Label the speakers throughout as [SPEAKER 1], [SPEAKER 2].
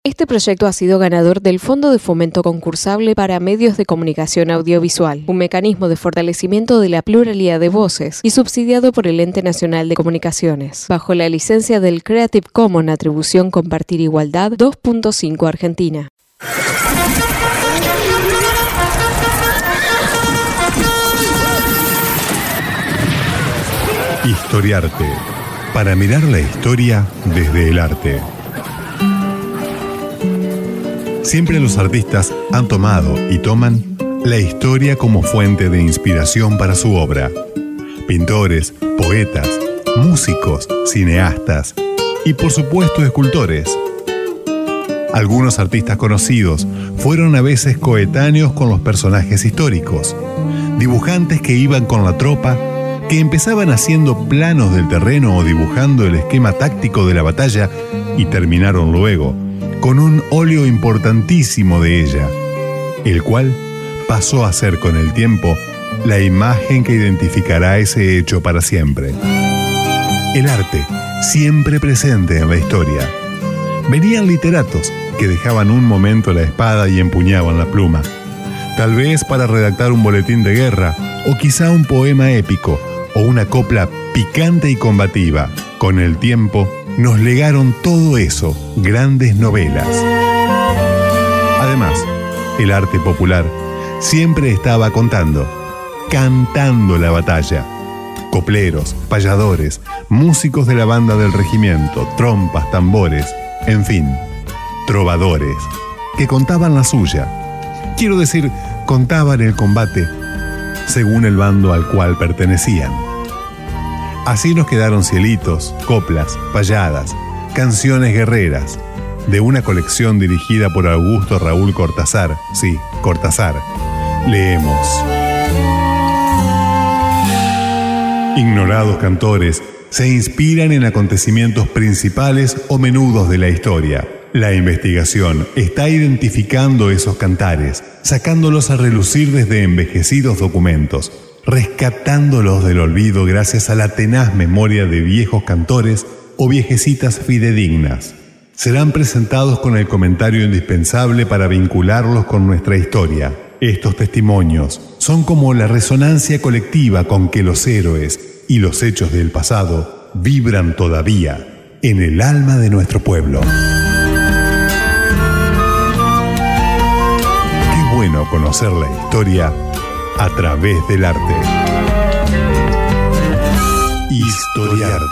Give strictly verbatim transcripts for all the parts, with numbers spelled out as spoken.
[SPEAKER 1] Este proyecto ha sido ganador del Fondo de Fomento Concursable para Medios de Comunicación Audiovisual, un mecanismo de fortalecimiento de la pluralidad de voces y subsidiado por el Ente Nacional de Comunicaciones, bajo la licencia del Creative Commons Atribución Compartir Igualdad dos punto cinco Argentina.
[SPEAKER 2] Historiarte, para mirar la historia desde el arte. Siempre los artistas han tomado y toman la historia como fuente de inspiración para su obra. Pintores, poetas, músicos, cineastas y por supuesto escultores. Algunos artistas conocidos fueron a veces coetáneos con los personajes históricos, dibujantes que iban con la tropa, que empezaban haciendo planos del terreno o dibujando el esquema táctico de la batalla y terminaron luego con un óleo importantísimo de ella, el cual pasó a ser con el tiempo la imagen que identificará ese hecho para siempre. El arte, siempre presente en la historia. Venían literatos que dejaban un momento la espada y empuñaban la pluma, tal vez para redactar un boletín de guerra o quizá un poema épico o una copla picante y combativa. Con el tiempo nos legaron todo eso, grandes novelas. Además, el arte popular siempre estaba contando, cantando la batalla. Copleros, payadores, músicos de la banda del regimiento, trompas, tambores, en fin, trovadores, que contaban la suya. Quiero decir, contaban el combate según el bando al cual pertenecían. Así nos quedaron cielitos, coplas, payadas, canciones guerreras, de una colección dirigida por Augusto Raúl Cortázar. Sí, Cortázar. Leemos. Ignorados cantores se inspiran en acontecimientos principales o menudos de la historia. La investigación está identificando esos cantares, sacándolos a relucir desde envejecidos documentos, rescatándolos del olvido gracias a la tenaz memoria de viejos cantores o viejecitas fidedignas. Serán presentados con el comentario indispensable para vincularlos con nuestra historia. Estos testimonios son como la resonancia colectiva con que los héroes y los hechos del pasado vibran todavía en el alma de nuestro pueblo. Qué bueno conocer la historia a través del arte. Historiarte.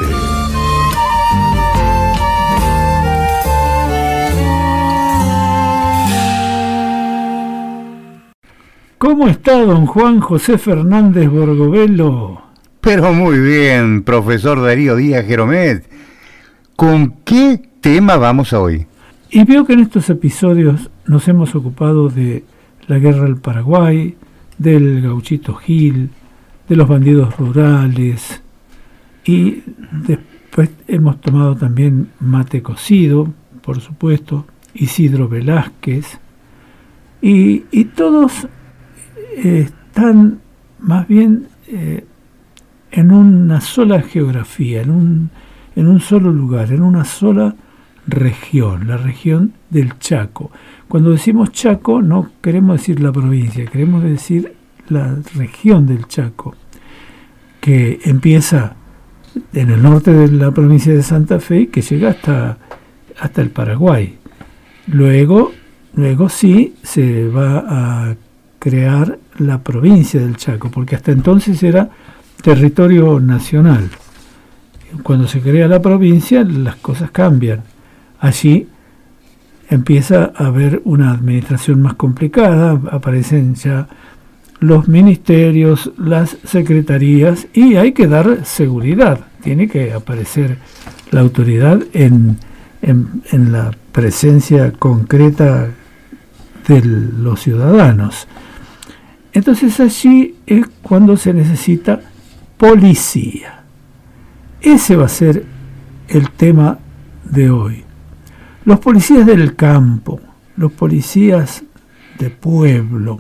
[SPEAKER 3] ¿Cómo está don Juan José Fernández Borgovelo?
[SPEAKER 4] Pero muy bien, profesor Darío Díaz Geromet. ¿Con qué tema vamos hoy?
[SPEAKER 3] Y veo que en estos episodios nos hemos ocupado de la guerra del Paraguay, del gauchito Gil, de los bandidos rurales, y después hemos tomado también mate cocido, por supuesto, Isidro Velázquez, y, y todos eh, están más bien eh, en una sola geografía, en un, en un solo lugar, en una sola región, la región del Chaco. Cuando decimos Chaco no queremos decir la provincia, queremos decir la región del Chaco, que empieza en el norte de la provincia de Santa Fe y que llega hasta, hasta el Paraguay. Luego, luego sí se va a crear la provincia del Chaco, porque hasta entonces era territorio nacional. Cuando se crea la provincia, las cosas cambian. Allí empieza a haber una administración más complicada, aparecen ya los ministerios, las secretarías, y hay que dar seguridad. Tiene que aparecer la autoridad en, en, en la presencia concreta de los ciudadanos. Entonces allí es cuando se necesita policía. Ese va a ser el tema de hoy. Los policías del campo, los policías de pueblo.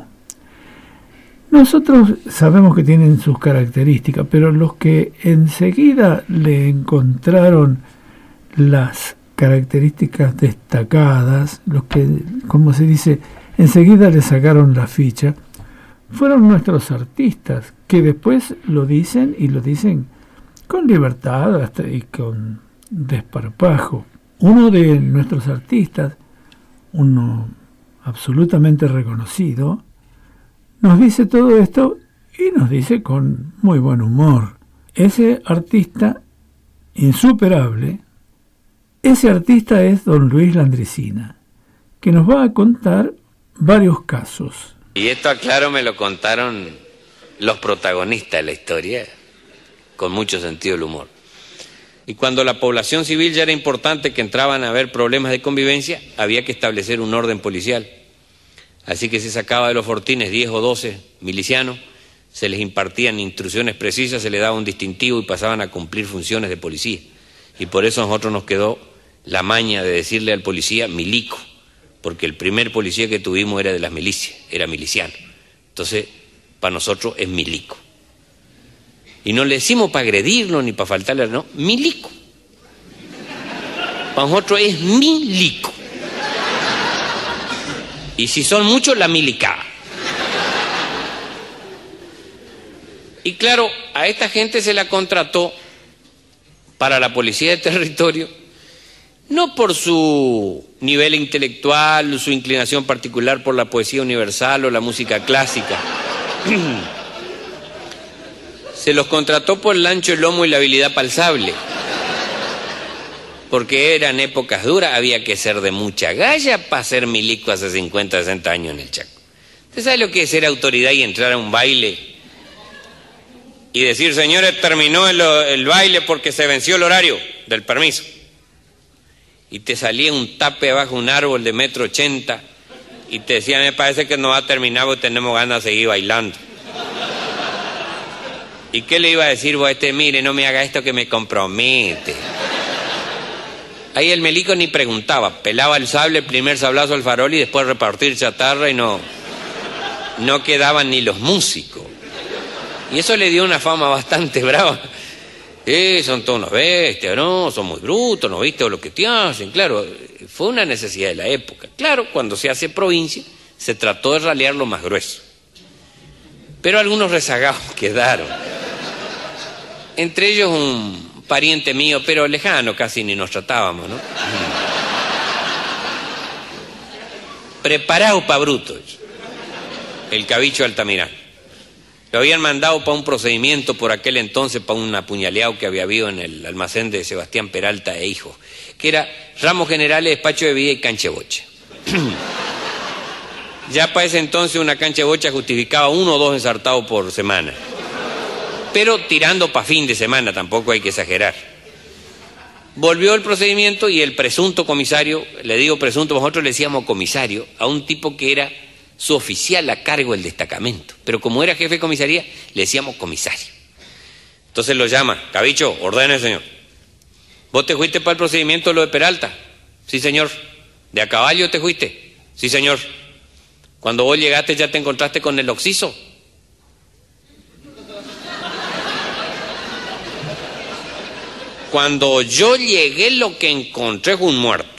[SPEAKER 3] Nosotros sabemos que tienen sus características, pero los que enseguida le encontraron las características destacadas, los que, como se dice, enseguida le sacaron la ficha, fueron nuestros artistas, que después lo dicen y lo dicen con libertad hasta y con desparpajo. Uno de nuestros artistas, uno absolutamente reconocido, nos dice todo esto y nos dice con muy buen humor. Ese artista insuperable, ese artista es don Luis Landricina, que nos va a contar varios casos.
[SPEAKER 5] Y esto, aclaro, me lo contaron los protagonistas de la historia, con mucho sentido del humor. Y cuando la población civil ya era importante, que entraban a haber problemas de convivencia, había que establecer un orden policial. Así que se sacaba de los fortines diez o doce milicianos, se les impartían instrucciones precisas, se les daba un distintivo y pasaban a cumplir funciones de policía. Y por eso a nosotros nos quedó la maña de decirle al policía milico, porque el primer policía que tuvimos era de las milicias, era miliciano. Entonces, para nosotros es milico. Y no le decimos para agredirlo ni para faltarle, no, milico. Para nosotros es milico. Y si son muchos, la milicada. Y claro, a esta gente se la contrató para la policía de territorio, no por su nivel intelectual, su inclinación particular por la poesía universal o la música clásica. Se los contrató por el ancho, el lomo y la habilidad palsable. Porque eran épocas duras, había que ser de mucha galla para ser milico hace cincuenta, sesenta años en el Chaco. ¿Usted sabe lo que es ser autoridad y entrar a un baile y decir, señores, terminó el, el baile porque se venció el horario del permiso? Y te salía un tape abajo un árbol de metro ochenta y te decía, me parece que no va a terminar porque tenemos ganas de seguir bailando. ¿Y qué le iba a decir vos a este? Mire, no me haga esto que me compromete. Ahí el milico ni preguntaba, pelaba el sable, el primer sablazo al farol y después repartir chatarra y no, no quedaban ni los músicos. Y eso le dio una fama bastante brava. Eh, son todos unos bestias, ¿no? Son muy brutos, ¿no viste lo que te hacen? Claro, fue una necesidad de la época. Claro, cuando se hace provincia, se trató de ralear lo más grueso. Pero algunos rezagados quedaron. Entre ellos un pariente mío, pero lejano, casi ni nos tratábamos, ¿no? Preparado para brutos. El Cabicho Altamirano. Lo habían mandado para un procedimiento por aquel entonces, para un apuñaleado que había habido en el almacén de Sebastián Peralta e Hijos, que era ramos generales, despacho de vida y cancha de bocha. Ya para ese entonces una cancha de bocha justificaba uno o dos ensartados por semana. Pero tirando para fin de semana, tampoco hay que exagerar. Volvió el procedimiento y el presunto comisario, le digo presunto, nosotros le decíamos comisario, a un tipo que era su oficial a cargo del destacamento. Pero como era jefe de comisaría, le decíamos comisario. Entonces lo llama, Cabicho, ordene, señor. ¿Vos te fuiste para el procedimiento lo de Peralta? Sí, señor. ¿De a caballo te fuiste? Sí, señor. Cuando vos llegaste ya te encontraste con el occiso. Cuando yo llegué lo que encontré fue un muerto.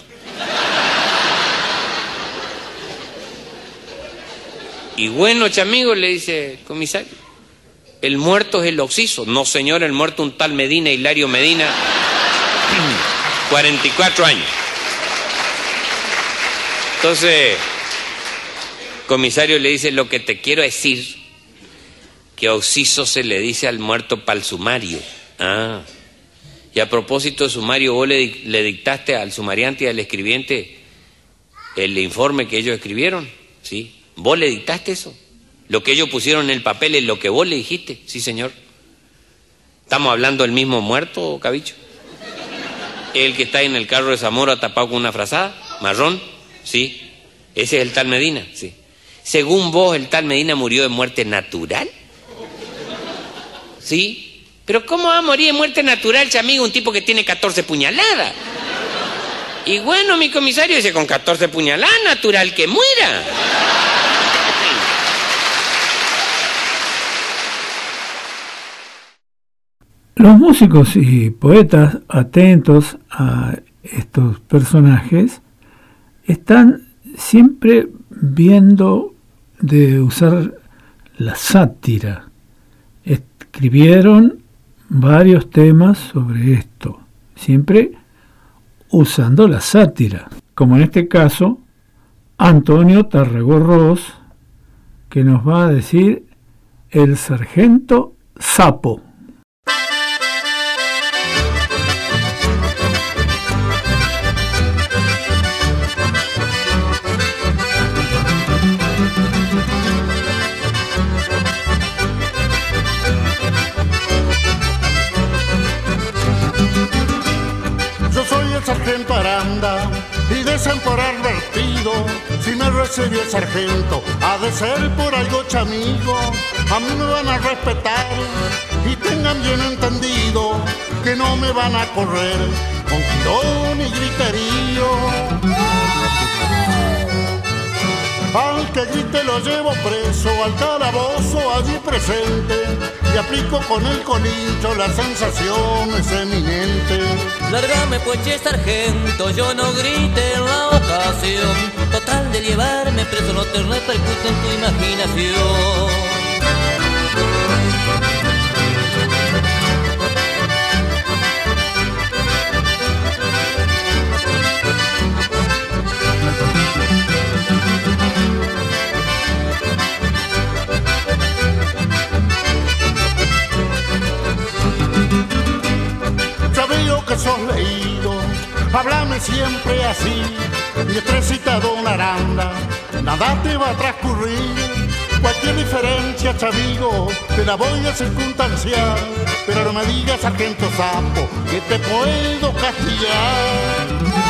[SPEAKER 5] Y bueno, chamigo, le dice el comisario, el muerto es el occiso. No, señor, el muerto un tal Medina, Hilario Medina, cuarenta y cuatro años. Entonces, el comisario le dice, lo que te quiero decir, que occiso se le dice al muerto para el sumario. Ah, y a propósito de sumario, vos le, le dictaste al sumariante y al escribiente el informe que ellos escribieron, ¿sí? ¿Vos le dictaste eso? Lo que ellos pusieron en el papel es lo que vos le dijiste. Sí, señor. ¿Estamos hablando del mismo muerto, Cabicho? ¿El que está en el carro de Zamora tapado con una frazada? ¿Marrón? Sí. ¿Ese es el tal Medina? Sí. Según vos, ¿el tal Medina murió de muerte natural? Sí. ¿Pero cómo va a morir de muerte natural, chamigo, un tipo que tiene catorce puñaladas? Y bueno, mi comisario dice, con catorce puñaladas, natural que muera.
[SPEAKER 3] Los músicos y poetas atentos a estos personajes están siempre viendo de usar la sátira. Escribieron varios temas sobre esto, siempre usando la sátira, como en este caso Antonio Tarragó-Ros, que nos va a decir El Sargento Sapo.
[SPEAKER 6] Sargento Aranda, y dicen por advertido, si me recibe el sargento, ha de ser por algo chamigo. A mí me van a respetar y tengan bien entendido que no me van a correr con tirón y griterío. Al que grite lo llevo preso al calabozo allí presente y aplico con el colincho las sensaciones eminentes.
[SPEAKER 7] Lárgame pues, che, sargento, yo no grite en la ocasión. Total de llevarme preso no te repercute en tu imaginación.
[SPEAKER 6] Que sos leído, háblame siempre así, mi estresita don Aranda, nada te va a transcurrir. Cualquier diferencia, chamigo, te la voy a circunstanciar, pero no me digas, sargento Sapo, que te puedo castigar.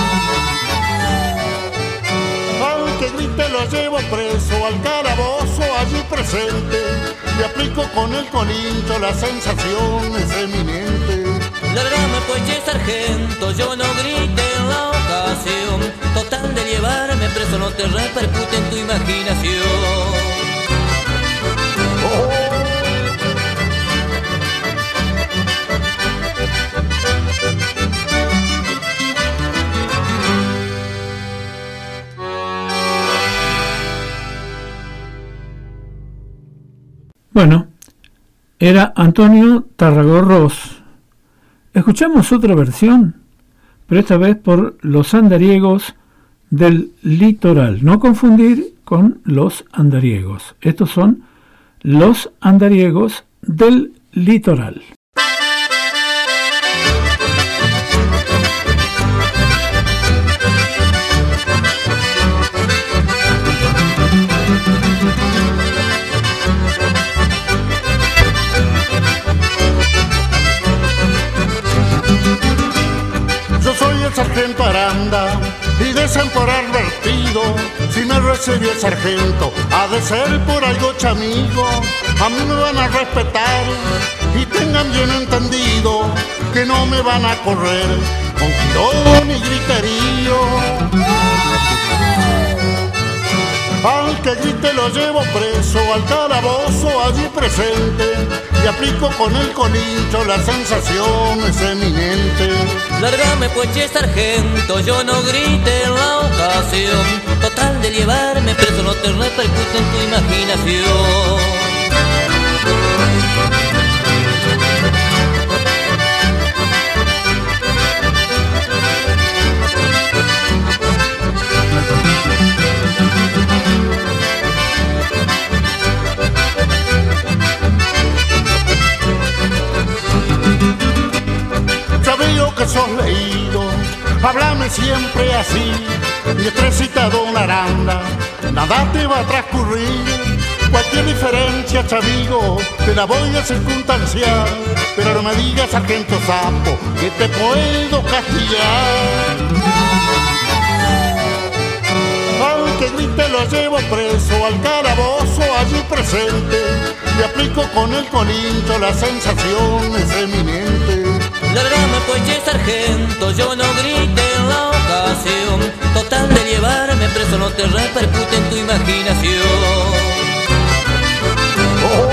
[SPEAKER 6] Al que grite lo llevo preso al calabozo allí presente y aplico con el colincho las sensaciones eminentes.
[SPEAKER 7] Lárgame pues, che, sargento, yo no grite en la ocasión. Total de llevarme preso no te repercute en tu imaginación. Oh.
[SPEAKER 3] Bueno, era Antonio Tarragó-Ros. Escuchamos otra versión, pero esta vez por los andariegos del litoral. No confundir con los andariegos. Estos son los andariegos del litoral.
[SPEAKER 6] Sargento Aranda, y dicen por advertido, si me recibe el sargento, ha de ser por algo chamigo. A mí me van a respetar y tengan bien entendido que no me van a correr con tirón y griterío. Al que grite lo llevo preso al calabozo allí presente y aplico con el colincho las sensaciones eminentes.
[SPEAKER 7] Lárgame pues, che, sargento, yo no grite en la ocasión. Total de llevarme preso no te repercute en tu imaginación.
[SPEAKER 6] Que sos leído, háblame siempre así, mi estresita don Aranda, nada te va a transcurrir. Cualquier diferencia, chamigo, te la voy a circunstanciar, pero no me digas, sargento Sapo, que te puedo castigar. Al que grite lo llevo preso al calabozo allí presente y aplico con el colincho las sensaciones eminentes.
[SPEAKER 7] Lárgame pues, che, sargento, yo no grite en la ocasión. Total de llevarme preso no te repercute en tu imaginación. Oh.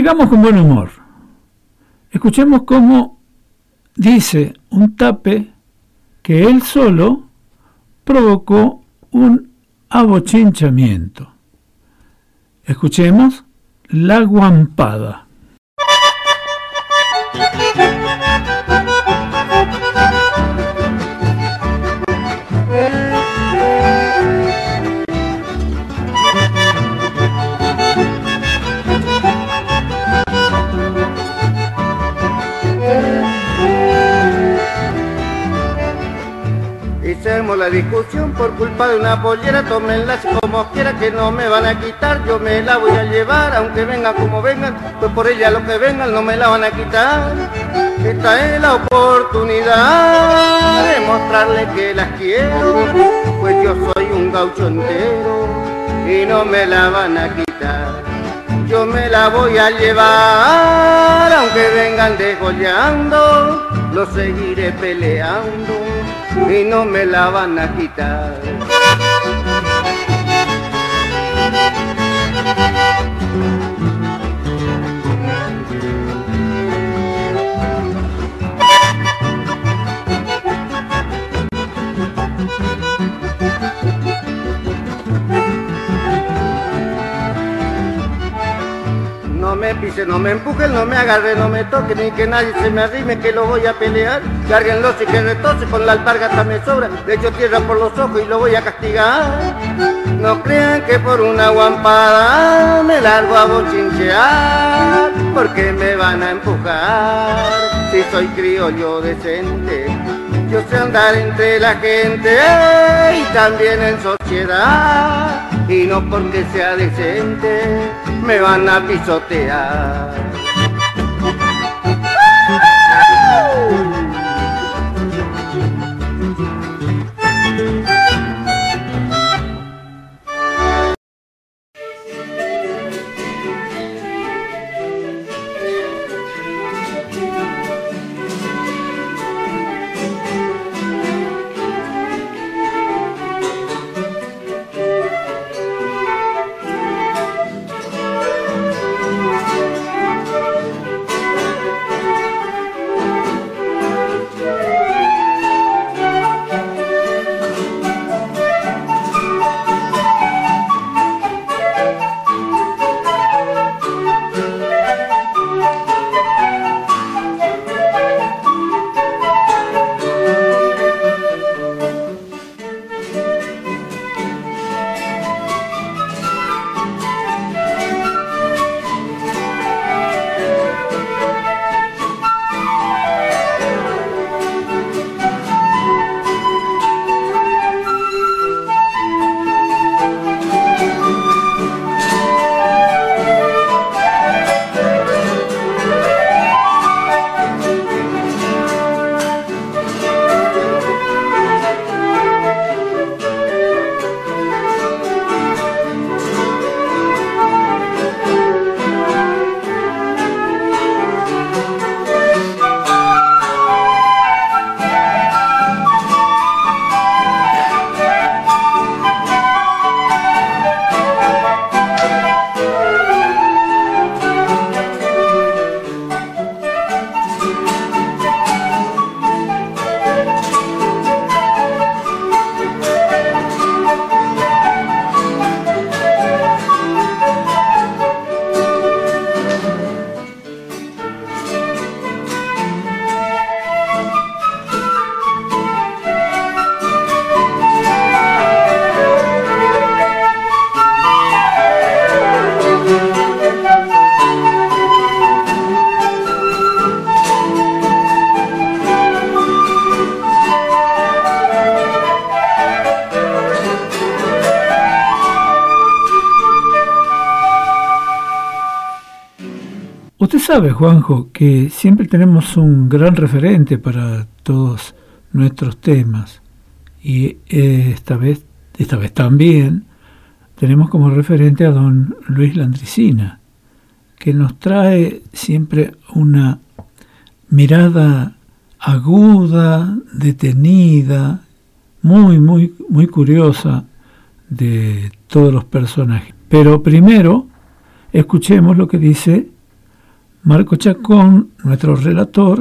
[SPEAKER 3] Sigamos con buen humor. Escuchemos cómo dice un tape que él solo provocó un abochinchamiento. Escuchemos La Guampada.
[SPEAKER 8] Hicimos la discusión por culpa de una pollera, tómenla como quiera que no me van a quitar, yo me la voy a llevar, aunque vengan como vengan, pues por ella lo que vengan no me la van a quitar. Esta es la oportunidad de mostrarle que las quiero, pues yo soy un gaucho entero y no me la van a quitar. Yo me la voy a llevar, aunque vengan degollando, lo seguiré peleando y no me la van a quitar. No me pise, no me empuje, no me agarre, no me toque, ni que nadie se me arrime, que lo voy a pelear. Cárguenlo si que retose, con la alpargata me sobra, le echo tierra por los ojos y lo voy a castigar. No crean que por una guampada me largo a bochinchear, porque me van a empujar. Si soy criollo decente, yo sé andar entre la gente y también en sociedad, y no porque sea decente me van a pisotear.
[SPEAKER 3] Usted sabe, Juanjo, que siempre tenemos un gran referente para todos nuestros temas, y esta vez, esta vez también tenemos como referente a don Luis Landricina, que nos trae siempre una mirada aguda, detenida, muy, muy, muy curiosa de todos los personajes. Pero primero, escuchemos lo que dice Marco Chacón, nuestro relator,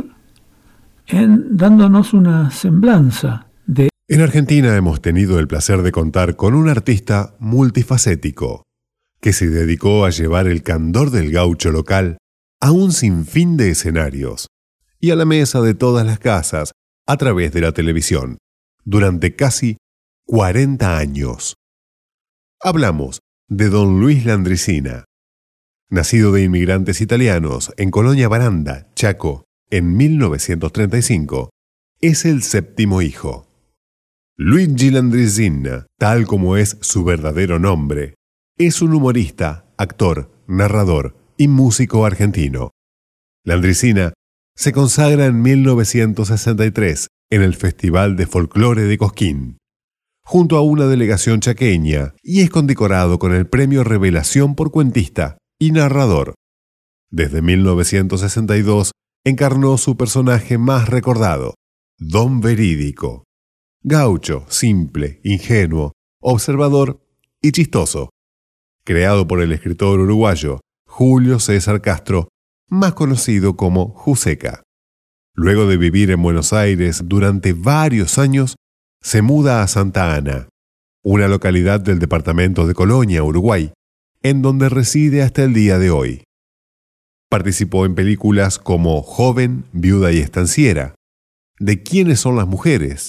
[SPEAKER 3] en dándonos una semblanza de...
[SPEAKER 2] En Argentina hemos tenido el placer de contar con un artista multifacético, que se dedicó a llevar el candor del gaucho local a un sinfín de escenarios y a la mesa de todas las casas a través de la televisión, durante casi cuarenta años. Hablamos de don Luis Landricina. Nacido de inmigrantes italianos en Colonia Baranda, Chaco, en mil novecientos treinta y cinco, es el séptimo hijo. Luigi Landricina, tal como es su verdadero nombre, es un humorista, actor, narrador y músico argentino. Landricina se consagra en mil novecientos sesenta y tres en el Festival de Folclore de Cosquín, junto a una delegación chaqueña, y es condecorado con el Premio Revelación por cuentista y narrador. Desde mil novecientos sesenta y dos encarnó su personaje más recordado, Don Verídico. Gaucho, simple, ingenuo, observador y chistoso. Creado por el escritor uruguayo Julio César Castro, más conocido como Juseca. Luego de vivir en Buenos Aires durante varios años, se muda a Santa Ana, una localidad del departamento de Colonia, Uruguay, en donde reside hasta el día de hoy. Participó en películas como Joven, Viuda y Estanciera, ¿De quiénes son las mujeres?,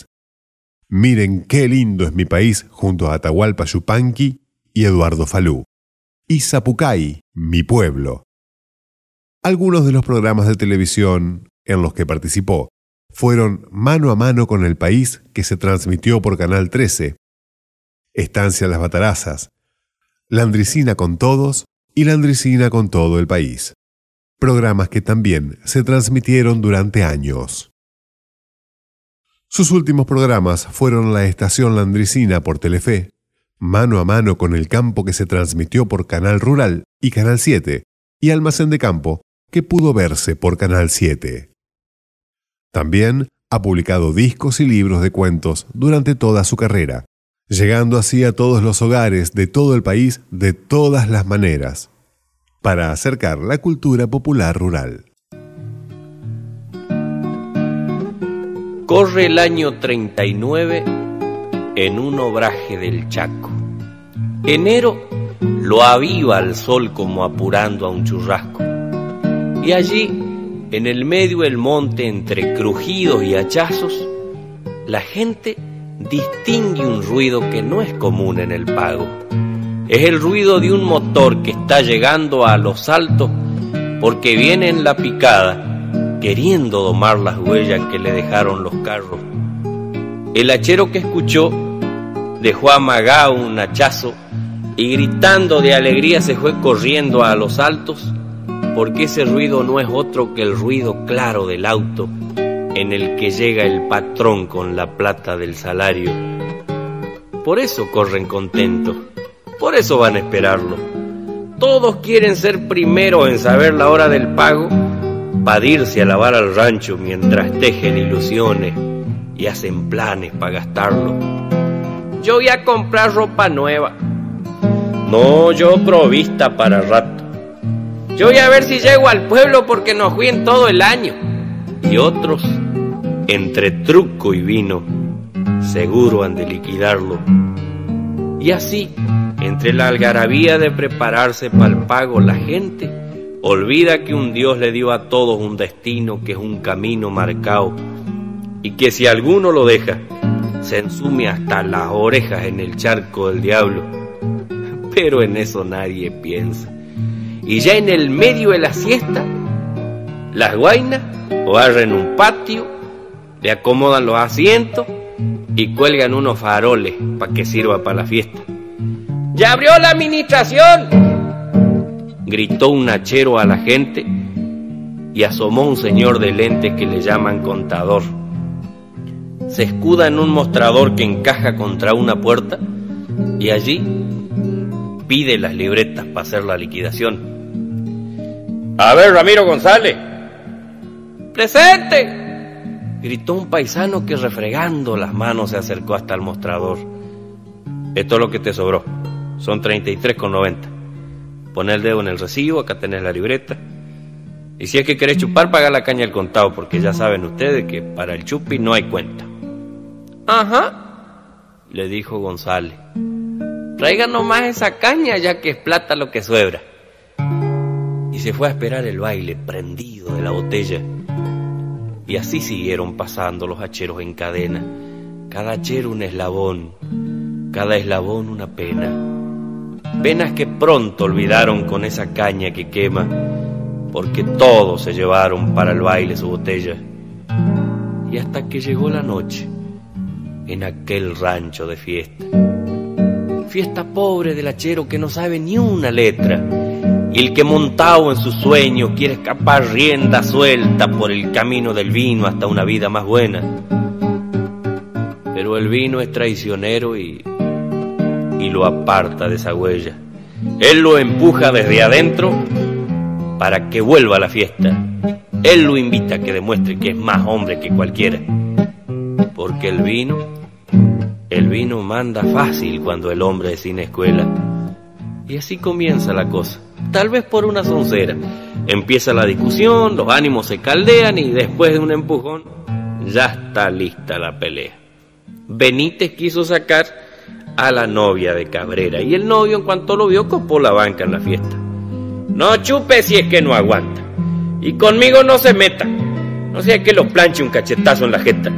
[SPEAKER 2] Miren qué lindo es mi país, junto a Atahualpa Yupanqui y Eduardo Falú, y Zapucay, mi pueblo. Algunos de los programas de televisión en los que participó fueron Mano a Mano con el País, que se transmitió por Canal trece, Estancia Las Batarazas, Landricina con Todos y Landricina con Todo el País, programas que también se transmitieron durante años. Sus últimos programas fueron La Estación Landricina por Telefe, Mano a Mano con el Campo, que se transmitió por Canal Rural y Canal siete, y Almacén de Campo, que pudo verse por Canal siete. También ha publicado discos y libros de cuentos durante toda su carrera, llegando así a todos los hogares de todo el país de todas las maneras, para acercar la cultura popular rural.
[SPEAKER 5] Corre el año treinta y nueve en un obraje del Chaco. Enero lo aviva el sol como apurando a un churrasco. Y allí, en el medio del monte, entre crujidos y hachazos, la gente distingue un ruido que no es común en el pago. Es el ruido de un motor que está llegando a los altos porque viene en la picada, queriendo domar las huellas que le dejaron los carros. El hachero que escuchó dejó amagado un hachazo y gritando de alegría se fue corriendo a los altos, porque ese ruido no es otro que el ruido claro del auto en el que llega el patrón con la plata del salario. Por eso corren contentos, por eso van a esperarlo. Todos quieren ser primeros en saber la hora del pago, para irse a lavar al rancho mientras tejen ilusiones y hacen planes para gastarlo. Yo voy a comprar ropa nueva. No, yo provista para rato. Yo voy a ver si llego al pueblo porque nos fui en todo el año. Y otros, entre truco y vino, seguro han de liquidarlo. Y así, entre la algarabía de prepararse para el pago, la gente olvida que un Dios le dio a todos un destino que es un camino marcado, y que si alguno lo deja, se ensume hasta las orejas en el charco del diablo. Pero en eso nadie piensa. Y ya en el medio de la siesta, las guainas barren un patio, le acomodan los asientos y cuelgan unos faroles para que sirva para la fiesta. ¡Ya abrió la administración!, gritó un hachero a la gente, y asomó un señor de lentes que le llaman contador. Se escuda en un mostrador que encaja contra una puerta y allí pide las libretas para hacer la liquidación. A ver, Ramiro González. ¡Presente!, gritó un paisano que refregando las manos se acercó hasta el mostrador. Esto es lo que te sobró, son treinta y tres con noventa. Pon el dedo en el recibo, acá tenés la libreta. Y si es que querés chupar, paga la caña al contado, porque ya saben ustedes que para el chupi no hay cuenta. Ajá, le dijo González. Traigan nomás esa caña, ya que es plata lo que suebra. Y se fue a esperar el baile, prendido de la botella. Y así siguieron pasando los hacheros en cadena, cada hachero un eslabón, cada eslabón una pena. Penas que pronto olvidaron con esa caña que quema, porque todos se llevaron para el baile su botella. Y hasta que llegó la noche, en aquel rancho de fiesta. Fiesta pobre del hachero que no sabe ni una letra, y el que montado en sus sueños quiere escapar rienda suelta por el camino del vino hasta una vida más buena. Pero el vino es traicionero y, y lo aparta de esa huella. Él lo empuja desde adentro para que vuelva a la fiesta. Él lo invita a que demuestre que es más hombre que cualquiera. Porque el vino, el vino manda fácil cuando el hombre es sin escuela. Y así comienza la cosa. Tal vez por una soncera. Empieza la discusión, los ánimos se caldean y después de un empujón ya está lista la pelea. Benítez quiso sacar a la novia de Cabrera y el novio en cuanto lo vio copó la banca en la fiesta. No chupe si es que no aguanta, y conmigo no se meta, no sea que lo planche un cachetazo en la jeta.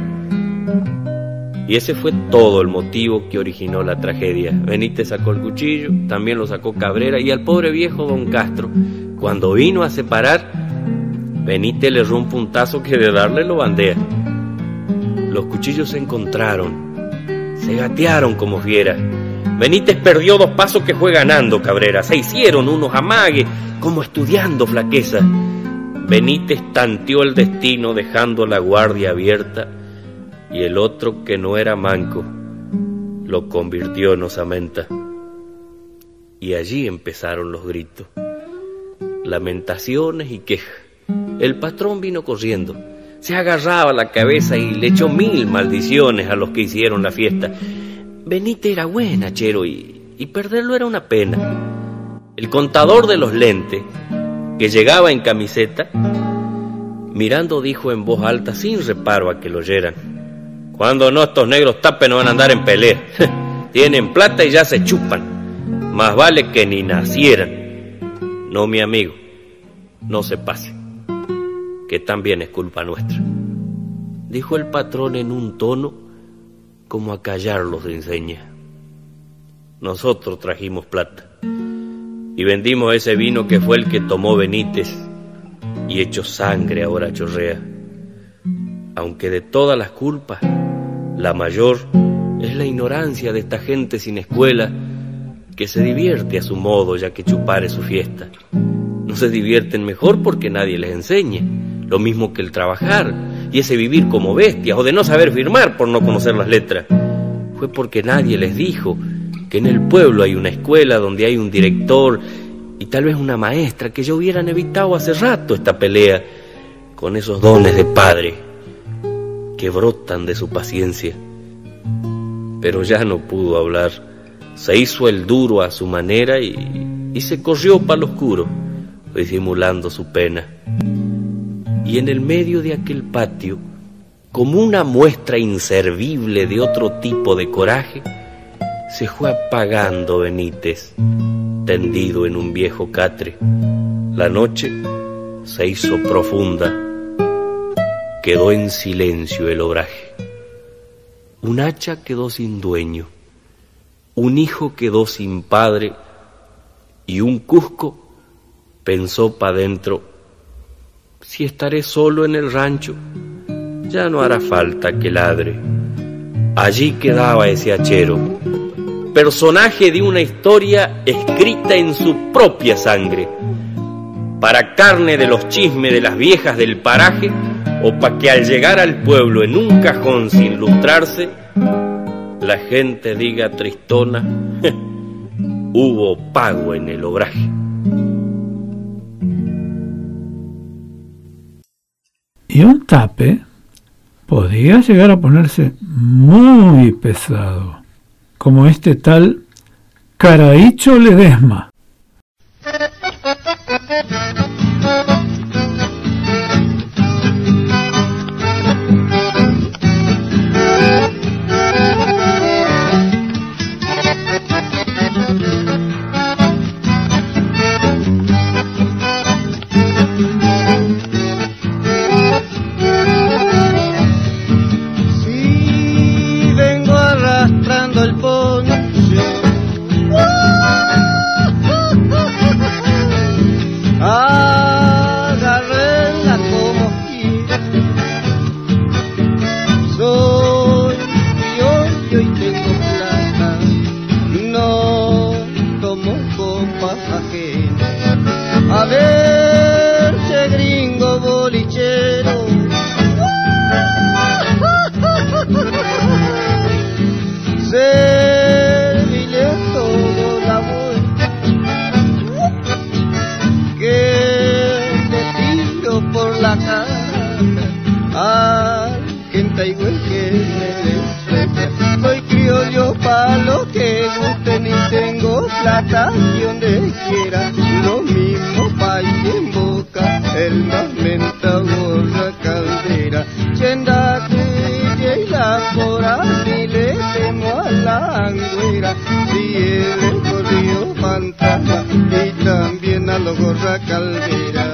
[SPEAKER 5] Y ese fue todo el motivo que originó la tragedia. Benítez sacó el cuchillo, también lo sacó Cabrera, y al pobre viejo don Castro, cuando vino a separar, Benítez le rompe un tazo que de darle lo bandea. Los cuchillos se encontraron, se gatearon como fieras. Benítez perdió dos pasos que fue ganando Cabrera, se hicieron unos amagues como estudiando flaqueza. Benítez tanteó el destino dejando la guardia abierta, y el otro, que no era manco, lo convirtió en osamenta. Y allí empezaron los gritos, lamentaciones y quejas. El patrón vino corriendo, se agarraba la cabeza y le echó mil maldiciones a los que hicieron la fiesta. Benítez era buen hachero y, y perderlo era una pena. El contador de los lentes, que llegaba en camiseta, mirando dijo en voz alta sin reparo a que lo oyeran: cuando no estos negros tapes no van a andar en pelea. Tienen plata y ya se chupan. Más vale que ni nacieran. No, mi amigo, no se pase, que también es culpa nuestra, dijo el patrón en un tono como a callarlos de enseña. Nosotros trajimos plata y vendimos ese vino que fue el que tomó Benítez y hecho sangre ahora chorrea. Aunque de todas las culpas, la mayor es la ignorancia de esta gente sin escuela, que se divierte a su modo ya que chupar es su fiesta. No se divierten mejor porque nadie les enseñe, lo mismo que el trabajar y ese vivir como bestias o de no saber firmar por no conocer las letras. Fue porque nadie les dijo que en el pueblo hay una escuela donde hay un director y tal vez una maestra, que ya hubieran evitado hace rato esta pelea con esos dones de padre que brotan de su paciencia. Pero ya no pudo hablar, se hizo el duro a su manera y, y se corrió para lo oscuro, disimulando su pena. Y en el medio de aquel patio, como una muestra inservible de otro tipo de coraje, se fue apagando Benítez, tendido en un viejo catre. La noche se hizo profunda, quedó en silencio el obraje. Un hacha quedó sin dueño, un hijo quedó sin padre, y un Cusco pensó pa' dentro: si estaré solo en el rancho, ya no hará falta que ladre. Allí quedaba ese hachero, personaje de una historia escrita en su propia sangre, para carne de los chismes de las viejas del paraje, o pa' que al llegar al pueblo en un cajón sin lustrarse, la gente diga tristona: hubo pago en el obraje.
[SPEAKER 3] Y un tape podía llegar a ponerse muy pesado, como este tal Caraícho Ledesma.
[SPEAKER 8] plata y donde quiera, lo mismo país en boca, el más menta gorra caldera. Chendate y la pora, ni le temo a la angüera, si el corrió fantasma y también a los gorra caldera.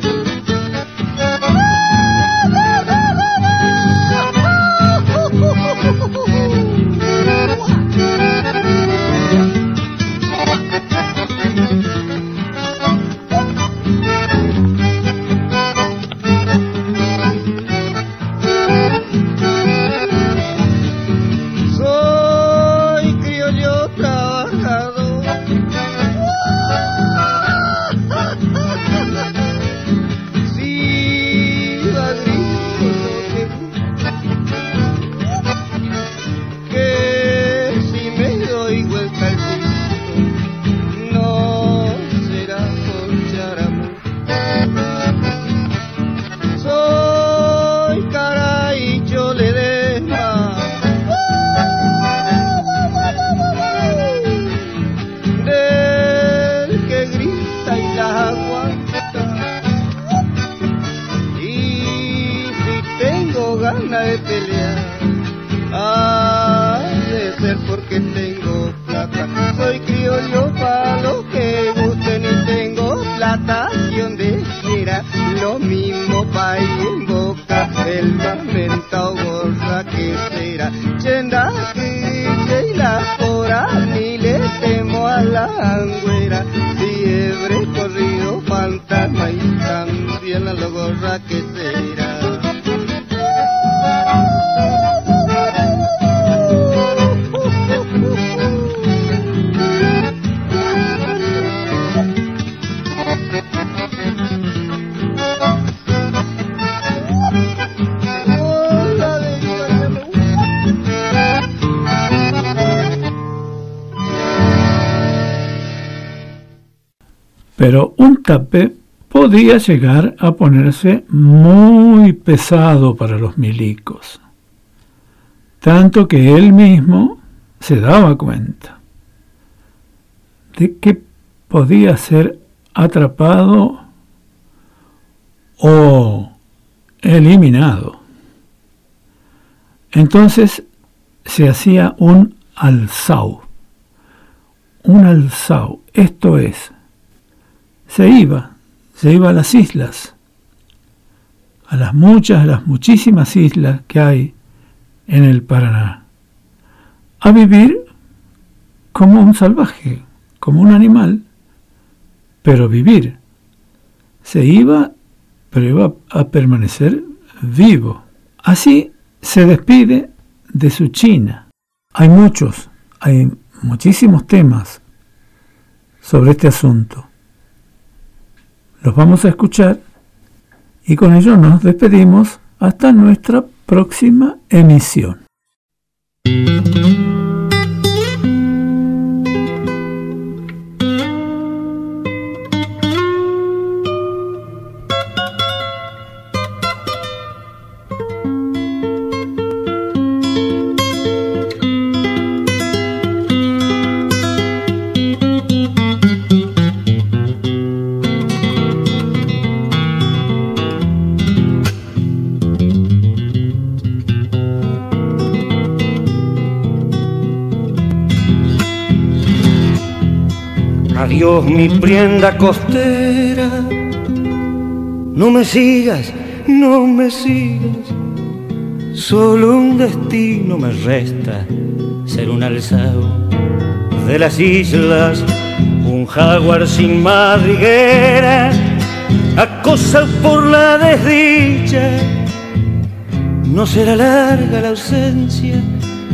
[SPEAKER 3] Pero un tape podía llegar a ponerse muy pesado para los milicos, tanto que él mismo se daba cuenta de que podía ser atrapado o eliminado. Entonces se hacía un alzao. Un alzao, esto es, se iba, se iba a las islas, a las muchas, a las muchísimas islas que hay en el Paraná, a vivir como un salvaje, como un animal, pero vivir. Se iba, pero iba a permanecer vivo. Así se despide de su China. Hay muchos, hay muchísimos temas sobre este asunto. Los vamos a escuchar y con ello nos despedimos hasta nuestra próxima emisión.
[SPEAKER 9] Adiós mi prenda costera, no me sigas, no me sigas, solo un destino me resta, ser un alzao de las islas, un jaguar sin madriguera, acosado por la desdicha, no será larga la ausencia,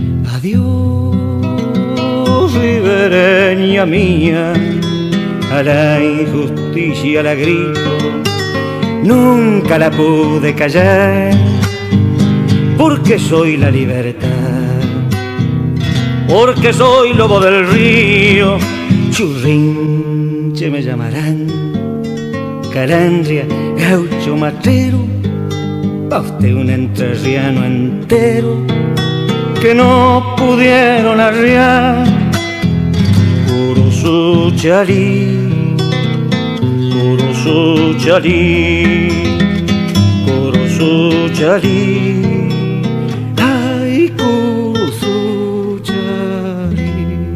[SPEAKER 9] adiós ribereña mía, a la injusticia la grito, nunca la pude callar, porque soy la libertad, porque soy lobo del río, churrinche me llamarán, calandria, gaucho matrero, pa' usted un entrerriano entero, que no pudieron arriar, puro sur Curusuchalí, Curusuchalí, Curusuchalí, ay, Curusuchalí.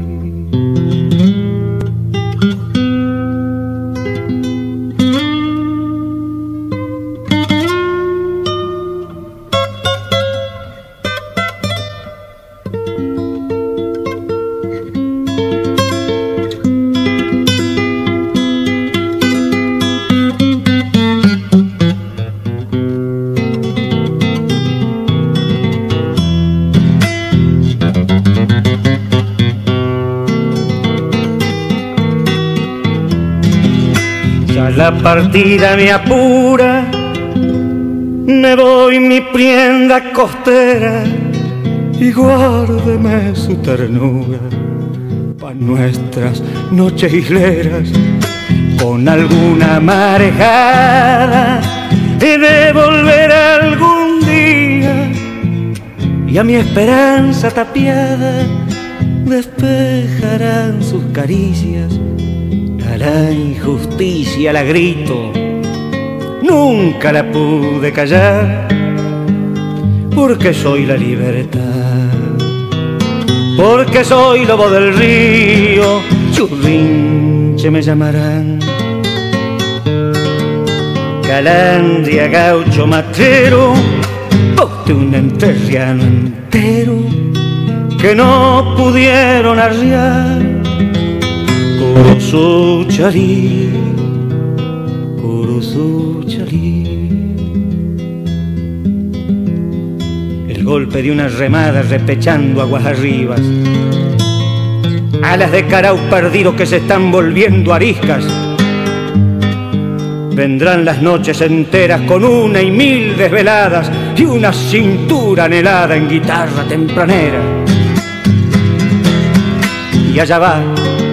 [SPEAKER 9] La partida me apura, me voy mi prienda costera y guárdeme su ternura pa' nuestras noches isleras. Con alguna marejada he de volver algún día y a mi esperanza tapiada despejarán sus caricias. A la injusticia la grito, nunca la pude callar, porque soy la libertad, porque soy lobo del río, churrinche me llamarán. Calandria, gaucho, matrero, poste un entrerriano entero que no pudieron arriar. Curusuchalí, Curusuchalí. El golpe de una remada repechando aguas arriba, alas de carao perdido que se están volviendo ariscas. Vendrán las noches enteras con una y mil desveladas y una cintura anhelada en guitarra tempranera. Y allá va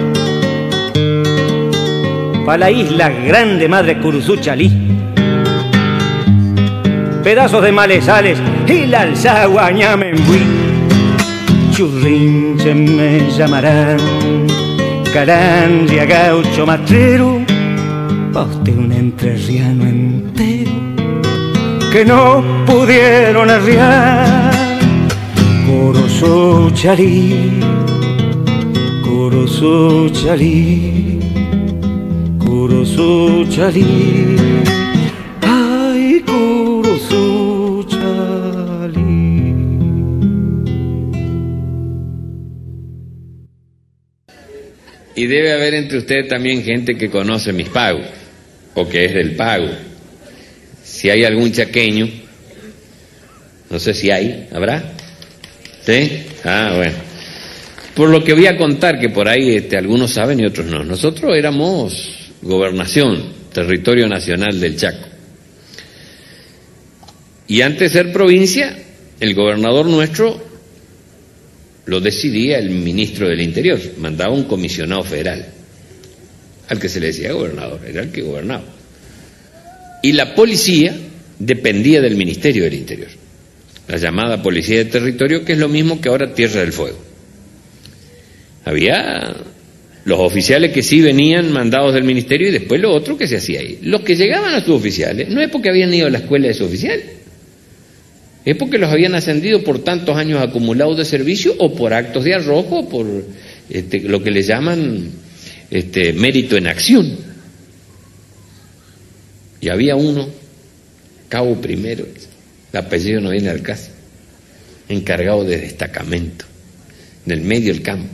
[SPEAKER 9] pa' la isla grande madre Curusuchalí, pedazos de malezales y la alzagua ñamenbuí. Churrinche me llamarán, calandria, gaucho, matrero, pa' usted un entrerriano entero que no pudieron arriar. Curusuchalí, Curusuchalí, Curusuchalí, ay, Curusuchalí.
[SPEAKER 5] Y debe haber entre ustedes también gente que conoce mis pagos, o que es del pago. Si hay algún chaqueño, no sé si hay, ¿habrá? ¿Sí? Ah, bueno. Por lo que voy a contar, que por ahí este, algunos saben y otros no. Nosotros éramos Gobernación, territorio nacional del Chaco. Y antes de ser provincia, el gobernador nuestro lo decidía el ministro del Interior, mandaba un comisionado federal, al que se le decía gobernador, era el que gobernaba. Y la policía dependía del Ministerio del Interior, la llamada Policía de Territorio, que es lo mismo que ahora Tierra del Fuego. Había los oficiales que sí venían mandados del ministerio y después lo otro que se hacía ahí. Los que llegaban a suboficiales no es porque habían ido a la escuela de suboficial, es porque los habían ascendido por tantos años acumulados de servicio o por actos de arrojo o por este, lo que le llaman este, mérito en acción. Y había uno, cabo primero, el apellido no viene al caso, encargado de destacamento, en el medio del campo.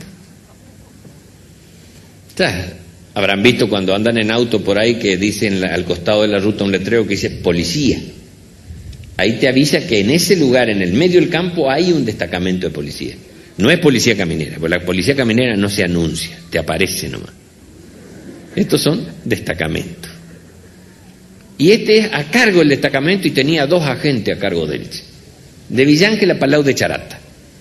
[SPEAKER 5] Habrán visto cuando andan en auto por ahí que dicen al costado de la ruta un letrero que dice policía. Ahí te avisa que en ese lugar, en el medio del campo, hay un destacamento de policía. No es policía caminera, porque la policía caminera no se anuncia, te aparece nomás. Estos son destacamentos. Y este es a cargo del destacamento y tenía dos agentes a cargo de él. De Villángel a Palau de Charata.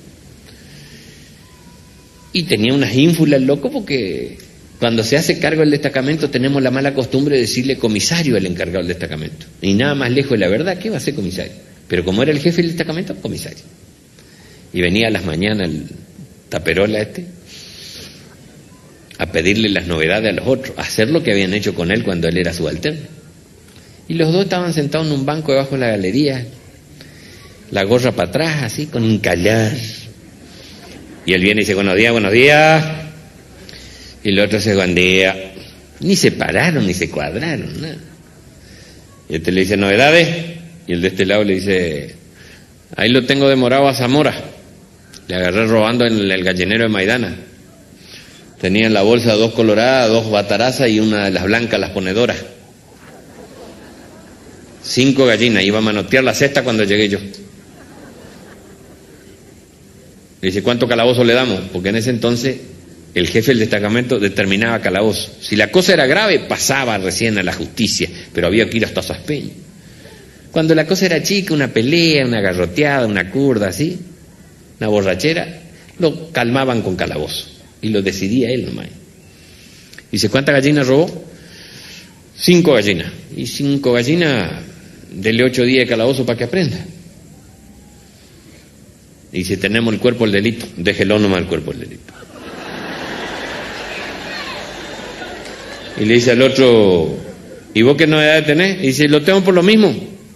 [SPEAKER 5] Y tenía unas ínfulas loco porque cuando se hace cargo del destacamento tenemos la mala costumbre de decirle comisario al encargado del destacamento. Y nada más lejos de la verdad, ¿qué va a ser comisario? Pero como era el jefe del destacamento, comisario. Y venía a las mañanas el taperola este a pedirle las novedades a los otros, a hacer lo que habían hecho con él cuando él era subalterno. Y los dos estaban sentados en un banco debajo de la galería, la gorra para atrás, así, con un callar. Y él viene y dice, buenos días, buenos días. Y el otro dice, buen día. Ni se pararon, ni se cuadraron, nada. Y este le dice, novedades. Y el de este lado le dice, ahí lo tengo demorado a Zamora. Le agarré robando en el gallinero de Maidana. Tenía en la bolsa dos coloradas, dos batarazas y una de las blancas, las ponedoras. Cinco gallinas, iba a manotear la cesta cuando llegué yo. Le dice, ¿cuánto calabozo le damos? Porque en ese entonces el jefe del destacamento determinaba calabozo. Si la cosa era grave, pasaba recién a la justicia, pero había que ir hasta Saspeña. Cuando la cosa era chica, una pelea, una garroteada, una curda, así, una borrachera, lo calmaban con calabozo. Y lo decidía él nomás. Dice, ¿cuántas gallinas robó? Cinco gallinas. Y cinco gallinas, dele ocho días de calabozo para que aprenda. Y si tenemos el cuerpo del delito, déjelo nomás el cuerpo del delito. Y le dice al otro, ¿y vos qué novedad tenés? Y dice, lo tengo por lo mismo.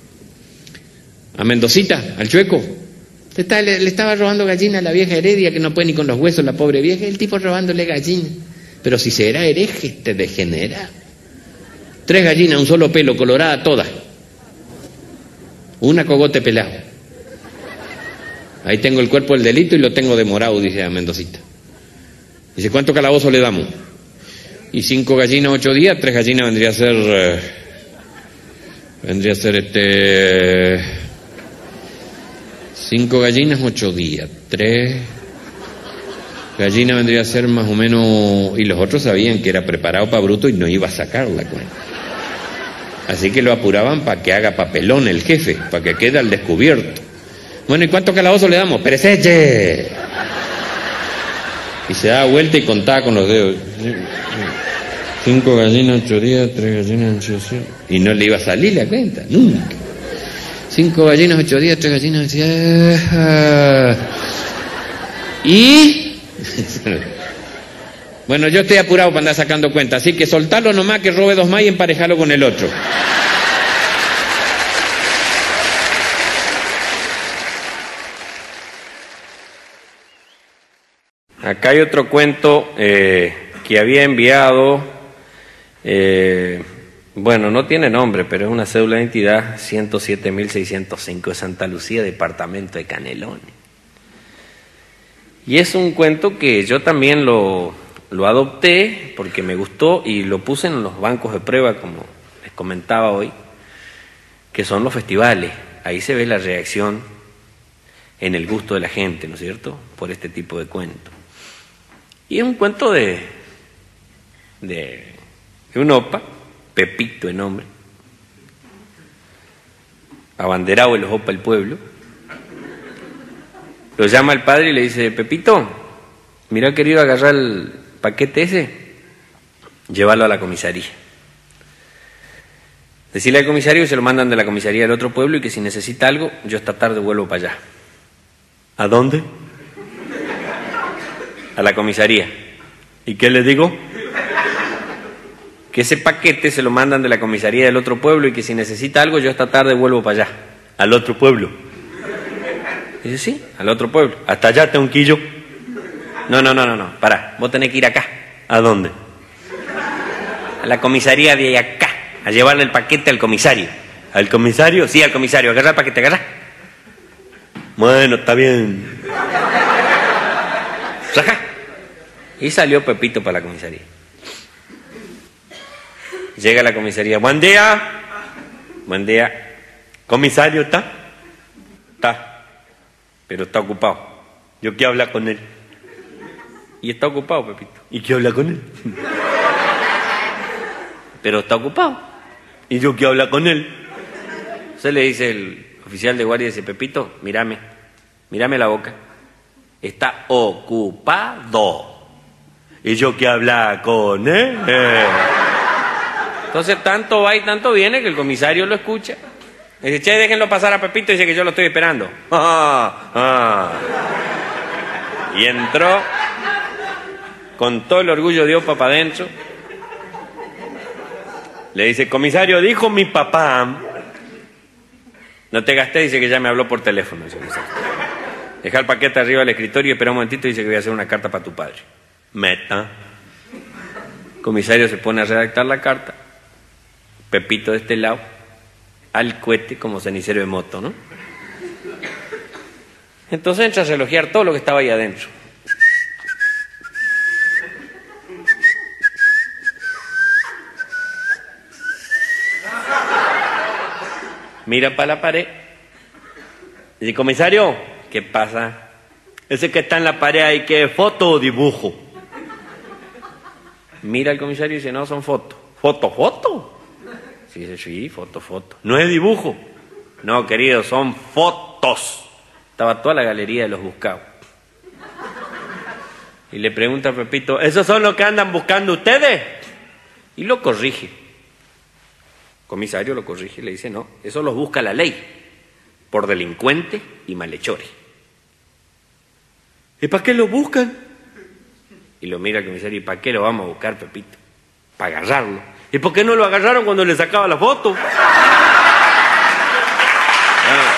[SPEAKER 5] A Mendocita, al Chueco. Está, le, le estaba robando gallina a la vieja Heredia, que no puede ni con los huesos, la pobre vieja. El tipo robándole gallina. Pero si será hereje, te degenera. Tres gallinas, un solo pelo, colorada toda. Una cogote pelado. Ahí tengo el cuerpo del delito y lo tengo demorado, dice a Mendocita. Dice, ¿cuánto calabozo le damos? Y cinco gallinas, ocho días, tres gallinas vendría a ser... Eh, vendría a ser este... Cinco gallinas, ocho días. Tres gallinas vendría a ser más o menos... Y los otros sabían que era preparado para bruto y no iba a sacar la cuenta. Así que lo apuraban para que haga papelón el jefe, para que quede al descubierto. Bueno, ¿y cuánto calabozo le damos? ¡Pereseche! Y se daba vuelta y contaba con los dedos. Cinco gallinas, ocho días, tres gallinas, ocho días. Y no le iba a salir la cuenta, nunca. Cinco gallinas, ocho días, tres gallinas, ocho días. Y... Bueno, yo estoy apurado para andar sacando cuenta, así que soltarlo nomás, que robe dos más y emparejalo con el otro. Acá hay otro cuento eh, que había enviado, eh, bueno, no tiene nombre, pero es una cédula de identidad ciento siete mil seiscientos cinco de Santa Lucía, departamento de Canelones. Y es un cuento que yo también lo, lo adopté porque me gustó y lo puse en los bancos de prueba, como les comentaba hoy, que son los festivales. Ahí se ve la reacción en el gusto de la gente, ¿no es cierto?, por este tipo de cuentos. Y es un cuento de, de, de un opa, Pepito de nombre, abanderado de los opa del pueblo. Lo llama el padre y le dice, Pepito, mira, querido, agarrar el paquete ese, llévalo a la comisaría. Decirle al comisario que se lo mandan de la comisaría del otro pueblo y que si necesita algo, yo esta tarde vuelvo para allá. ¿A dónde? A la comisaría. ¿Y qué le digo? Que ese paquete se lo mandan de la comisaría del otro pueblo y que si necesita algo, yo esta tarde vuelvo para allá. ¿Al otro pueblo? Dice, sí, al otro pueblo. ¿Hasta allá, Teunquillo? No, no, no, no, no, pará, vos tenés que ir acá. ¿A dónde? A la comisaría de acá, a llevarle el paquete al comisario. ¿Al comisario? Sí, al comisario. Agarra el paquete, agarra. Bueno, está bien. Saca. Y salió Pepito para la comisaría. Llega a la comisaría. Buen día. Buen día. ¿Comisario está? Está. Pero está ocupado. Yo quiero hablar con él. Y está ocupado, Pepito. ¿Y quiero hablar con él? Pero está ocupado. Y yo quiero hablar con él. Entonces le dice el oficial de guardia, dice, Pepito, mírame. Mírame la boca. Está ocupado. Y yo quiero hablar con él. Entonces tanto va y tanto viene que el comisario lo escucha. Dice, che, déjenlo pasar a Pepito, dice que yo lo estoy esperando. Ah, ah. Y entró con todo el orgullo de Opa para adentro. Le dice, comisario, dijo mi papá... No te gasté, dice que ya me habló por teléfono. Deja el paquete arriba del escritorio y espera un momentito y dice que voy a hacer una carta para tu padre. Meta. El comisario se pone a redactar la carta. Pepito de este lado, al cohete como cenicero de moto, ¿no? Entonces entra a relojear todo lo que estaba ahí adentro. Mira para la pared. Dice, comisario, ¿qué pasa? Ese que está en la pared ahí, ¿qué es foto o dibujo? Mira el comisario y dice, no, son fotos. ¿Foto, foto? Sí, dice, sí, foto, foto. ¿No es dibujo? No, querido, son fotos. Estaba toda la galería de los buscados. Y le pregunta a Pepito, ¿esos son los que andan buscando ustedes? Y lo corrige. Comisario lo corrige y le dice, no, eso los busca la ley, por delincuentes y malhechores. ¿Y para qué lo buscan? Y lo mira el comisario, ¿y para qué lo vamos a buscar, Pepito? Para agarrarlo. ¿Y por qué no lo agarraron cuando le sacaba la foto? Ah.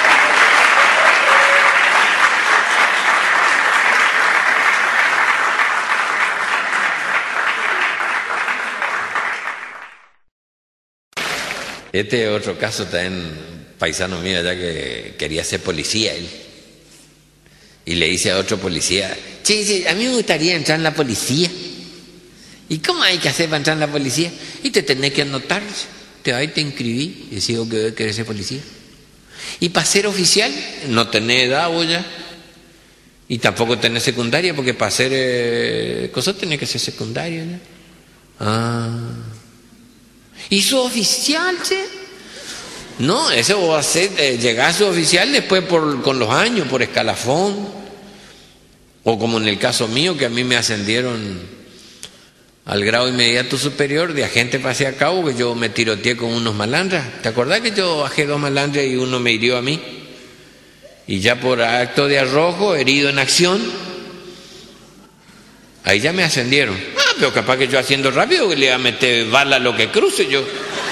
[SPEAKER 5] Este es otro caso también, paisano mío allá que quería ser policía él. Y le dice a otro policía, che, che, a mí me gustaría entrar en la policía. ¿Y cómo hay que hacer para entrar en la policía? Y te tenés que anotar, te vas y te inscribí y decís que querés ser policía. Y para ser oficial, no tenés edad vos ya. Y tampoco tenés secundaria, porque para ser eh, cosas tenés que ser secundaria ya. Ah... ¿Y su oficial, che? No, eso va a ser, eh, llegar a su oficial después por, con los años, por escalafón. O como en el caso mío, que a mí me ascendieron al grado inmediato superior de agente pasé a cabo, que yo me tiroteé con unos malandras. ¿Te acordás que yo bajé dos malandras y uno me hirió a mí? Y ya por acto de arrojo, herido en acción, ahí ya me ascendieron. Ah, pero capaz que yo haciendo rápido le iba a meter bala a lo que cruce yo.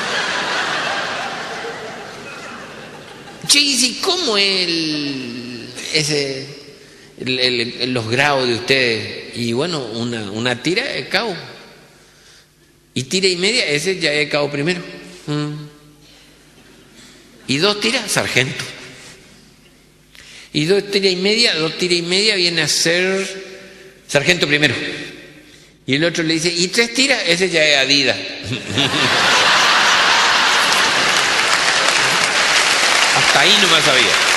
[SPEAKER 5] Che, ¿y cómo es el, ese, el, el, el, los grados de ustedes? Y bueno, una, una tira es cabo. Y tira y media, ese ya es cabo primero. Mm. Y dos tiras, sargento. Y dos tiras y media, dos tiras y media viene a ser sargento primero. Y el otro le dice, ¿y tres tiras? Ese ya es Adidas. Hasta ahí no me sabía.